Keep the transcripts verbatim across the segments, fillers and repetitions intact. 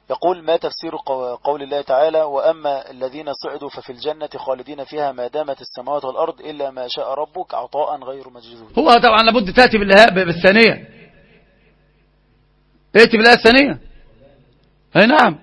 يقول: ما تفسير قول الله تعالى: وأما الذين صعدوا ففي الجنة خالدين فيها ما دامت السماوات والأرض إلا ما شاء ربك عطاء غير مجزوز. هو طبعا لابد تأتي بالثانية، ائتي بالآية الثانية. أي نعم.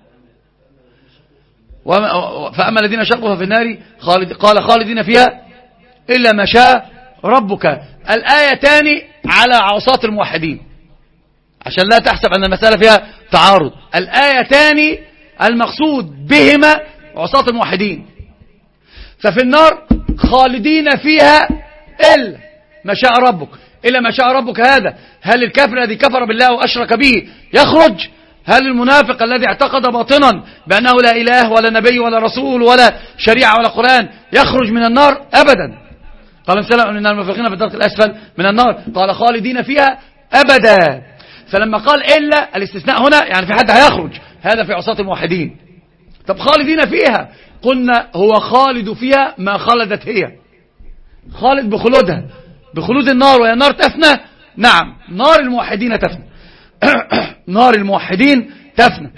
فأما الذين شقوا ففي النار خالد قال خالدين فيها إلا ما شاء ربك. الآيتان على عصاة الموحدين عشان لا تحسب أن المسألة فيها تعارض. الآيتان المقصود بهما عصاة الموحدين. ففي النار خالدين فيها إلا ما شاء ربك. إلا ما شاء ربك هذا هل الكافر الذي كفر بالله وأشرك به يخرج؟ هل المنافق الذي اعتقد باطنا بأنه لا إله ولا نبي ولا رسول ولا شريعة ولا قرآن يخرج من النار؟ أبدا. قال مثلا أن المنافقين في الدرك الأسفل من النار، قال خالدين فيها أبدا. فلما قال إلا الاستثناء هنا يعني في حد هيخرج، هذا في عصاة الموحدين. طب خالدين فيها، قلنا هو خالد فيها ما خلدت هي، خالد بخلودها، بخلود النار. وهي النار تفنى، نعم نار الموحدين تفنى نار الموحدين تفنى.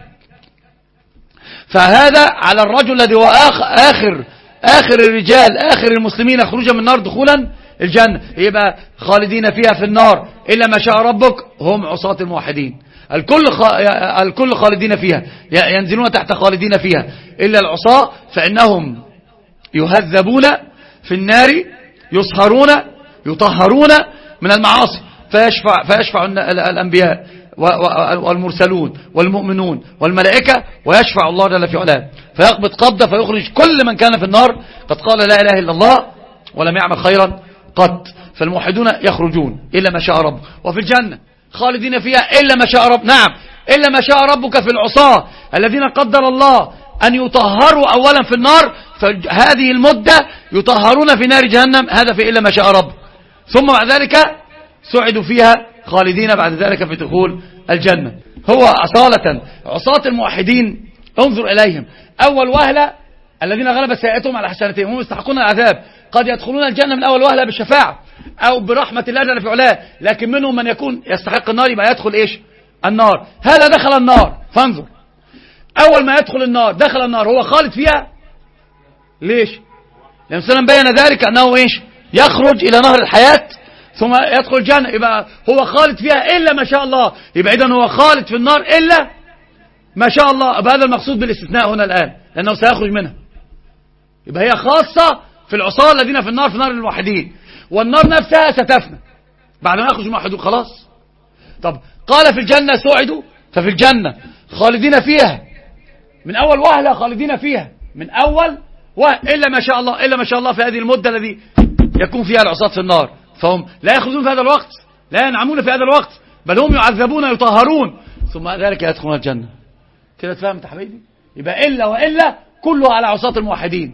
فهذا على الرجل الذي هو آخر آخر الرجال آخر المسلمين خروجا من النار دخولا الجنة، يبقى خالدين فيها في النار إلا ما شاء ربك هم عصاة الموحدين. الكل الكل خالدين فيها، ينزلون تحت خالدين فيها إلا العصاة فإنهم يهذبون في النار، يصهرون يطهرون من المعاصي، فيشفع, فيشفع الأنبياء والمرسلون والمؤمنون والملائكة، ويشفع الله جل في علاه، فيقبض قبضة فيخرج كل من كان في النار قد قال لا إله إلا الله ولم يعمل خيرا قط. فالموحدون يخرجون إلا ما شاء رب. وفي الجنة خالدين فيها إلا ما شاء رب، نعم إلا ما شاء ربك في العصاة الذين قدر الله أن يطهروا أولا في النار، فهذه المدة يطهرون في نار جهنم، هذا في إلا ما شاء رب. ثم بعد ذلك سعدوا فيها خالدين بعد ذلك في دخول الجنة. هو أصالة عصاة الموحدين انظر إليهم أول وهلة الذين غلبت سيئتهم على حسناتهم هم يستحقون العذاب، قد يدخلون الجنة من أول وهلة بالشفاعة أو برحمة الله جل في علاه، لكن منهم من يكون يستحق النار يبقى يدخل إيش؟ النار. هذا دخل النار، فانظر أول ما يدخل النار دخل النار هو خالد فيها. ليش؟ لأن سلم بيّن ذلك أنه إيش؟ يخرج إلى نهر الحياة ثم يدخل الجنة، يبقى هو خالد فيها إلا ما شاء الله، يبقى إذن هو خالد في النار إلا ما شاء الله. هذا المقصود بالاستثناء هنا الآن لأنه سيخرج منها، يبقى هي خاصة في العصاة الذين في النار في نار الموحدين، والنار نفسها ستفنى بعد ما يخرج الموحدون خلاص. طب قال في الجنة سعدوا ففي الجنة خالدين فيها من أول وهلة، خالدين فيها من أول وهلة إلا ما شاء الله، إلا ما شاء الله في هذه المدة الذي يكون فيها العصاة في النار، فهم لا يخرجون في هذا الوقت، لا ينعمون في هذا الوقت، بل هم يعذبون يطهرون ثم ذلك يدخلون الجنة. كده تفهمت يا حبيبي؟ يبقى إلا وإلا كله على عصاة الموحدين.